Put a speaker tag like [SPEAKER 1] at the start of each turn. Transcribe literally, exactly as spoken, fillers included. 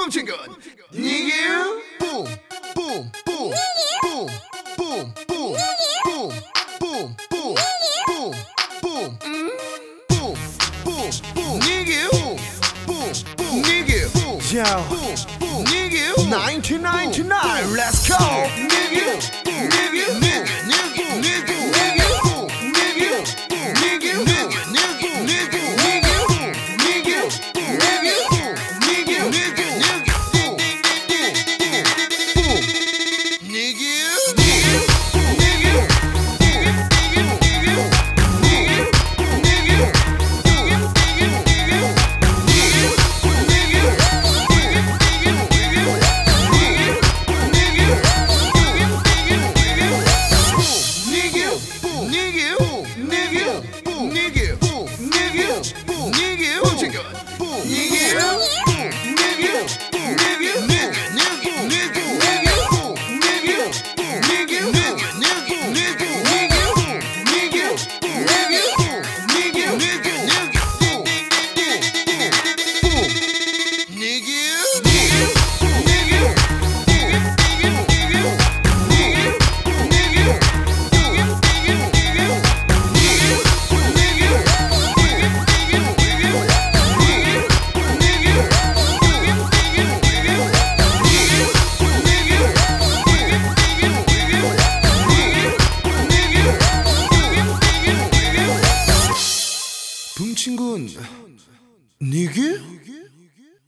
[SPEAKER 1] 훔친 것 니기유 뿜뿜뿜뿜뿜뿜뿜뿜뿜뿜뿜뿜뿜 니기유 니기유 니기유
[SPEAKER 2] nineteen ninety-nine, let's go.
[SPEAKER 1] 니기유 니기유 니기유 니기유 니기유 니기유 훔친 것 니기유 니기유 니기유